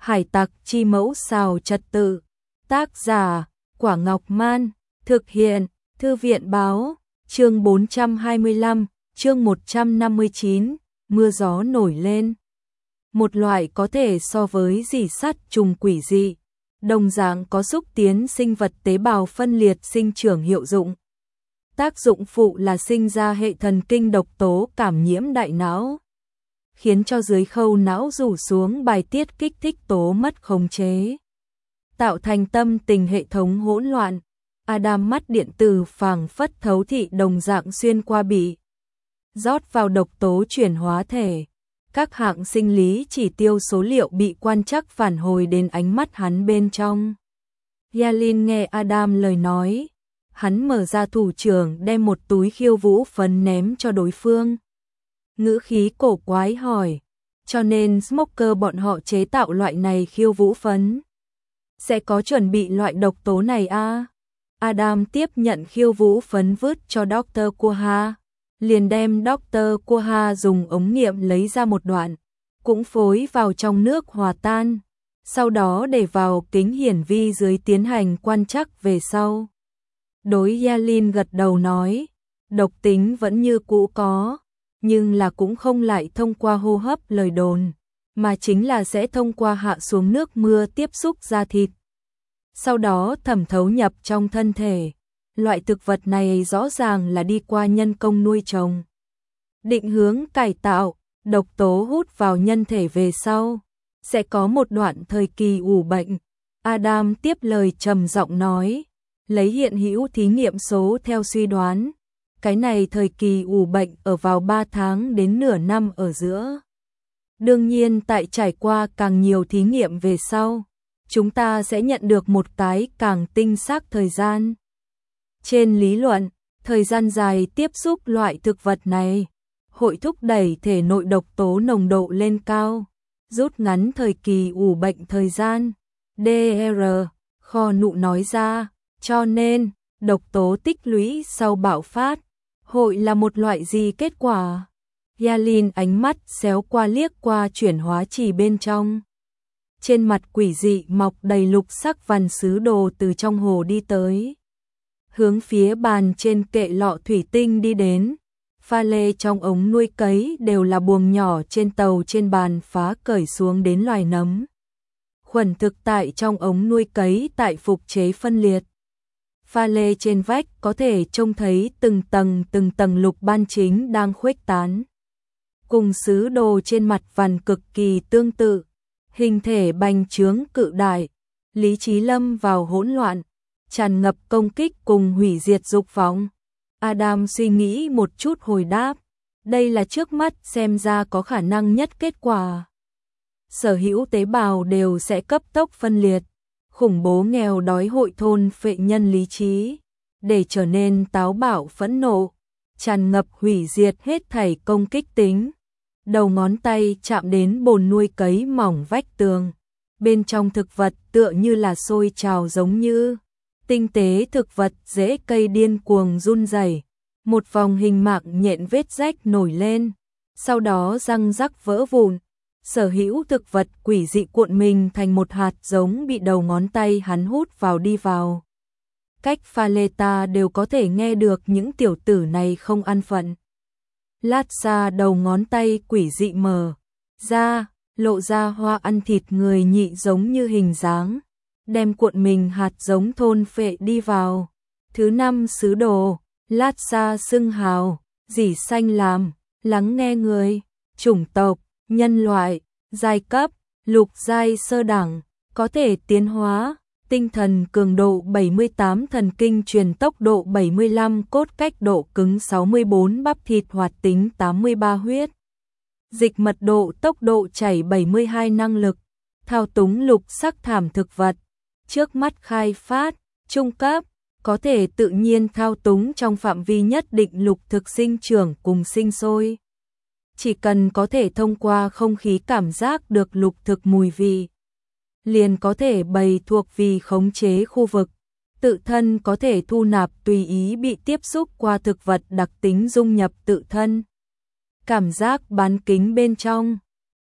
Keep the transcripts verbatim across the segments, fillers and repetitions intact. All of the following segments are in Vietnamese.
Hải tặc chi mẫu xào trật tự. Tác giả, Quả Ngọc Man. Thực hiện, Thư viện Báo. Chương bốn trăm hai mươi lăm, chương một trăm năm mươi chín, mưa gió nổi lên. Một loại có thể so với rỉ sắt trùng quỷ dị, đồng dạng có xúc tiến sinh vật tế bào phân liệt sinh trưởng hiệu dụng. Tác dụng phụ là sinh ra hệ thần kinh độc tố cảm nhiễm đại não, khiến cho dưới khâu não rủ xuống bài tiết kích thích tố mất khống chế, tạo thành tâm tình hệ thống hỗn loạn. Adam mắt điện tử phảng phất thấu thị đồng dạng xuyên qua bị rót vào độc tố chuyển hóa thể. Các hạng sinh lý chỉ tiêu số liệu bị quan trắc phản hồi đến ánh mắt hắn bên trong. Yalin nghe Adam lời nói, hắn mở ra thủ trưởng đem một túi khiêu vũ phấn ném cho đối phương. Ngữ khí cổ quái hỏi, cho nên Smoker bọn họ chế tạo loại này khiêu vũ phấn sẽ có chuẩn bị loại độc tố này à? Adam tiếp nhận khiêu vũ phấn vứt cho Doctor Quha, liền đem Doctor Quha dùng ống nghiệm lấy ra một đoạn, cũng phối vào trong nước hòa tan, sau đó để vào kính hiển vi dưới tiến hành quan trắc về sau. Đối Yalin gật đầu nói, độc tính vẫn như cũ có, nhưng là cũng không lại thông qua hô hấp lời đồn, mà chính là sẽ thông qua hạ xuống nước mưa tiếp xúc da thịt, sau đó thẩm thấu nhập trong thân thể. Loại thực vật này rõ ràng là đi qua nhân công nuôi trồng, định hướng cải tạo, độc tố hút vào nhân thể về sau, sẽ có một đoạn thời kỳ ủ bệnh. Adam tiếp lời trầm giọng nói, lấy hiện hữu thí nghiệm số theo suy đoán, cái này thời kỳ ủ bệnh ở vào ba tháng đến nửa năm ở giữa. Đương nhiên tại trải qua càng nhiều thí nghiệm về sau, chúng ta sẽ nhận được một cái càng tinh xác thời gian. Trên lý luận, thời gian dài tiếp xúc loại thực vật này hội thúc đẩy thể nội độc tố nồng độ lên cao, rút ngắn thời kỳ ủ bệnh thời gian. đê rờ, Kho Nụ nói ra, cho nên, độc tố tích lũy sau bạo phát, hội là một loại gì kết quả? Yalin ánh mắt xéo qua liếc qua chuyển hóa chỉ bên trong. Trên mặt quỷ dị mọc đầy lục sắc vằn sứ đồ từ trong hồ đi tới, hướng phía bàn trên kệ lọ thủy tinh đi đến. Pha lê trong ống nuôi cấy đều là buồng nhỏ trên tàu trên bàn phá cởi xuống đến loài nấm. Khuẩn thực tại trong ống nuôi cấy tại phục chế phân liệt. Pha lê trên vách có thể trông thấy từng tầng từng tầng lục ban chính đang khuếch tán. Cùng sứ đồ trên mặt vằn cực kỳ tương tự, hình thể bành trướng cự đại, lý trí lâm vào hỗn loạn, tràn ngập công kích cùng hủy diệt dục vọng. Adam suy nghĩ một chút hồi đáp, đây là trước mắt xem ra có khả năng nhất kết quả. Sở hữu tế bào đều sẽ cấp tốc phân liệt, khủng bố nghèo đói hội thôn phệ nhân lý trí, để trở nên táo bạo phẫn nộ, tràn ngập hủy diệt hết thảy công kích tính. Đầu ngón tay chạm đến bồn nuôi cấy mỏng vách tường, bên trong thực vật tựa như là sôi trào giống như tinh tế thực vật rễ cây điên cuồng run rẩy, một vòng hình mạng nhện vết rách nổi lên, sau đó răng rắc vỡ vụn. Sở hữu thực vật quỷ dị cuộn mình thành một hạt giống bị đầu ngón tay hắn hút vào đi vào. Cách pha lê ta đều có thể nghe được những tiểu tử này không an phận. Lát xa đầu ngón tay quỷ dị mở ra, lộ ra hoa ăn thịt người nhị giống như hình dáng, đem cuộn mình hạt giống thôn phệ đi vào. Thứ năm sứ đồ, lát xa xưng hào, dỉ xanh làm, lắng nghe người, chủng tộc, nhân loại, giai cấp, lục giai sơ đẳng, có thể tiến hóa, tinh thần cường độ bảy mươi tám, thần kinh truyền tốc độ bảy mươi lăm, cốt cách độ cứng sáu mươi bốn, bắp thịt hoạt tính tám mươi ba, huyết dịch mật độ tốc độ chảy bảy mươi hai, năng lực thao túng lục sắc thảm thực vật, trước mắt khai phát, trung cấp, có thể tự nhiên thao túng trong phạm vi nhất định lục thực sinh trưởng cùng sinh sôi. Chỉ cần có thể thông qua không khí cảm giác được lục thực mùi vị, liền có thể bày thuộc vì khống chế khu vực, tự thân có thể thu nạp tùy ý bị tiếp xúc qua thực vật đặc tính dung nhập tự thân. Cảm giác bán kính bên trong,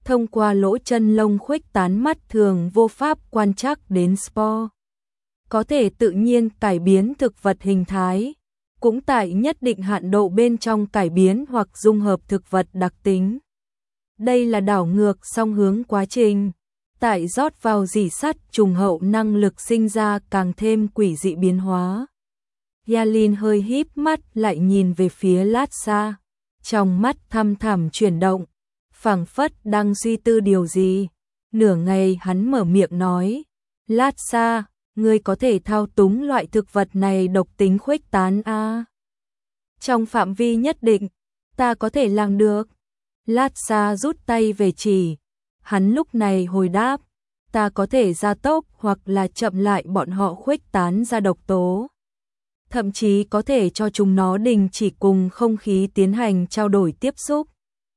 thông qua lỗ chân lông khuếch tán mắt thường vô pháp quan trắc đến spore. Có thể tự nhiên cải biến thực vật hình thái, cũng tại nhất định hạn độ bên trong cải biến hoặc dung hợp thực vật đặc tính. Đây là đảo ngược song hướng quá trình, tại rót vào rỉ sắt trùng hậu năng lực sinh ra càng thêm quỷ dị biến hóa. Yalin hơi híp mắt lại nhìn về phía Lhasa, trong mắt thăm thẳm chuyển động, phảng phất đang suy tư điều gì. Nửa ngày hắn mở miệng nói, Lhasa, ngươi có thể thao túng loại thực vật này độc tính khuếch tán a? Trong phạm vi nhất định, ta có thể làm được. Lhasa rút tay về chỉ, hắn lúc này hồi đáp, ta có thể gia tốc hoặc là chậm lại bọn họ khuếch tán ra độc tố. Thậm chí có thể cho chúng nó đình chỉ cùng không khí tiến hành trao đổi tiếp xúc.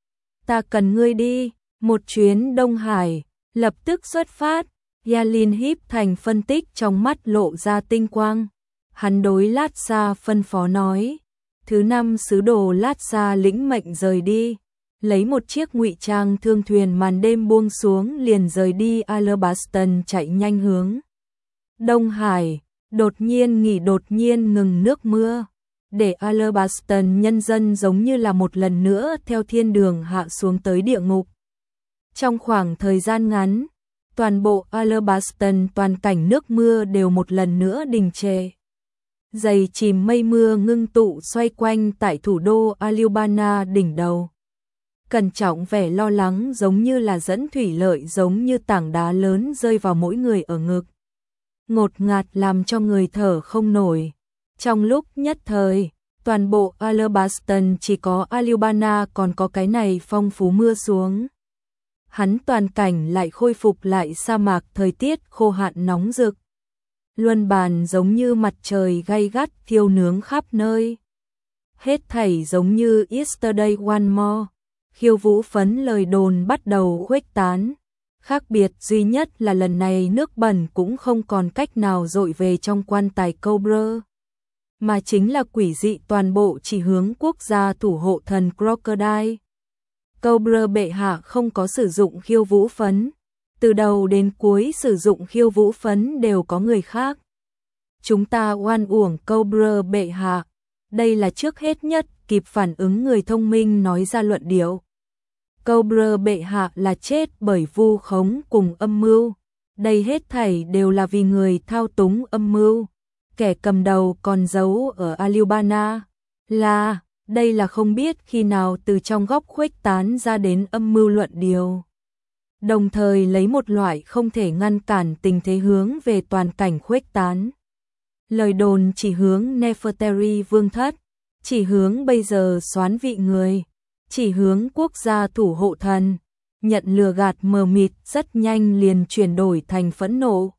Ta cần ngươi đi, một chuyến Đông Hải, lập tức xuất phát. Yalin híp thành phân tích trong mắt lộ ra tinh quang. Hắn đối Lhasa phân phó nói, thứ năm sứ đồ Lhasa lĩnh mệnh rời đi, lấy một chiếc ngụy trang thương thuyền màn đêm buông xuống liền rời đi. Alabaston chạy nhanh hướng Đông Hải, đột nhiên nghỉ đột nhiên ngừng nước mưa, để Alabaston nhân dân giống như là một lần nữa theo thiên đường hạ xuống tới địa ngục. Trong khoảng thời gian ngắn, toàn bộ Alabaston toàn cảnh nước mưa đều một lần nữa đình trệ. Dày chìm mây mưa ngưng tụ xoay quanh tại thủ đô Albana đỉnh đầu. Cẩn trọng vẻ lo lắng giống như là dẫn thủy lợi giống như tảng đá lớn rơi vào mỗi người ở ngực. Ngột ngạt làm cho người thở không nổi. Trong lúc nhất thời, toàn bộ Alabaston chỉ có Albana còn có cái này phong phú mưa xuống. Hắn toàn cảnh lại khôi phục lại sa mạc thời tiết khô hạn nóng rực. Luân bàn giống như mặt trời gay gắt thiêu nướng khắp nơi. Hết thảy giống như Yesterday One More. Khiêu vũ phấn lời đồn bắt đầu khuếch tán. Khác biệt duy nhất là lần này nước bẩn cũng không còn cách nào dội về trong quan tài Cobra, mà chính là quỷ dị toàn bộ chỉ hướng quốc gia thủ hộ thần Crocodile. Cobra bệ hạ không có sử dụng khiêu vũ phấn, từ đầu đến cuối sử dụng khiêu vũ phấn đều có người khác. Chúng ta oan uổng Cobra bệ hạ, đây là trước hết nhất kịp phản ứng người thông minh nói ra luận điệu. Cobra bệ hạ là chết bởi vu khống cùng âm mưu, đây hết thảy đều là vì người thao túng âm mưu. Kẻ cầm đầu còn giấu ở Albana, là, đây là không biết khi nào từ trong góc khuếch tán ra đến âm mưu luận điều. Đồng thời lấy một loại không thể ngăn cản tình thế hướng về toàn cảnh khuếch tán. Lời đồn chỉ hướng Nefertari vương thất, chỉ hướng bây giờ soán vị người, chỉ hướng quốc gia thủ hộ thần, nhận lừa gạt mờ mịt rất nhanh liền chuyển đổi thành phẫn nộ.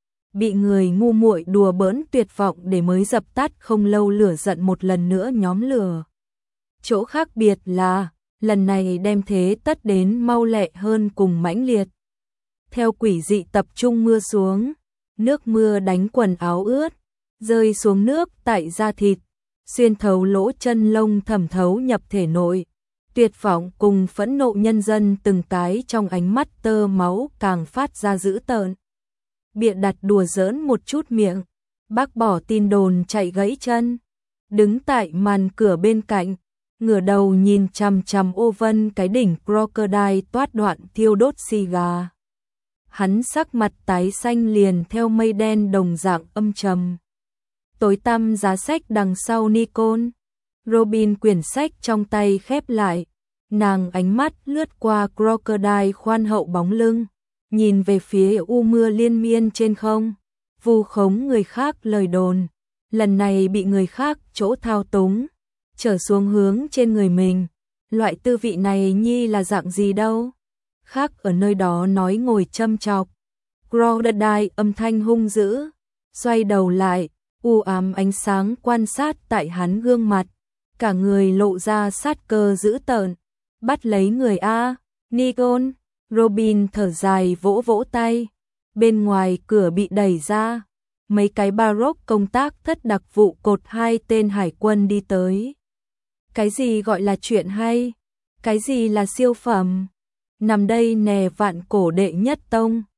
Bị người ngu muội đùa bỡn tuyệt vọng để mới dập tắt không lâu lửa giận một lần nữa nhóm lửa. Chỗ khác biệt là, lần này đem thế tất đến mau lẹ hơn cùng mãnh liệt. Theo quỷ dị tập trung mưa xuống, nước mưa đánh quần áo ướt, rơi xuống nước tại da thịt, xuyên thấu lỗ chân lông thẩm thấu nhập thể nội. Tuyệt vọng cùng phẫn nộ nhân dân từng cái trong ánh mắt tơ máu càng phát ra dữ tợn. Bịa đặt đùa giỡn một chút miệng, bác bỏ tin đồn chạy gãy chân, đứng tại màn cửa bên cạnh, ngửa đầu nhìn chằm chằm ô vân cái đỉnh Crocodile toát đoạn thiêu đốt xì gà. Hắn sắc mặt tái xanh liền theo mây đen đồng dạng âm trầm. Tối tăm giá sách đằng sau Nikon, Robin quyển sách trong tay khép lại, nàng ánh mắt lướt qua Crocodile khoan hậu bóng lưng, nhìn về phía u mưa liên miên trên không, vu khống người khác lời đồn, lần này bị người khác chỗ thao túng, trở xuống hướng trên người mình, loại tư vị này nhi là dạng gì đâu. Khác ở nơi đó nói ngồi châm chọc, Crocodile âm thanh hung dữ, xoay đầu lại, u ám ánh sáng quan sát tại hắn gương mặt, cả người lộ ra sát cơ dữ tợn, bắt lấy người A, Nikon. Robin thở dài vỗ vỗ tay, bên ngoài cửa bị đẩy ra, mấy cái Baroque công tác thất đặc vụ cột hai tên hải quân đi tới. Cái gì gọi là chuyện hay? Cái gì là siêu phẩm? nằm đây nè vạn cổ đệ nhất tông.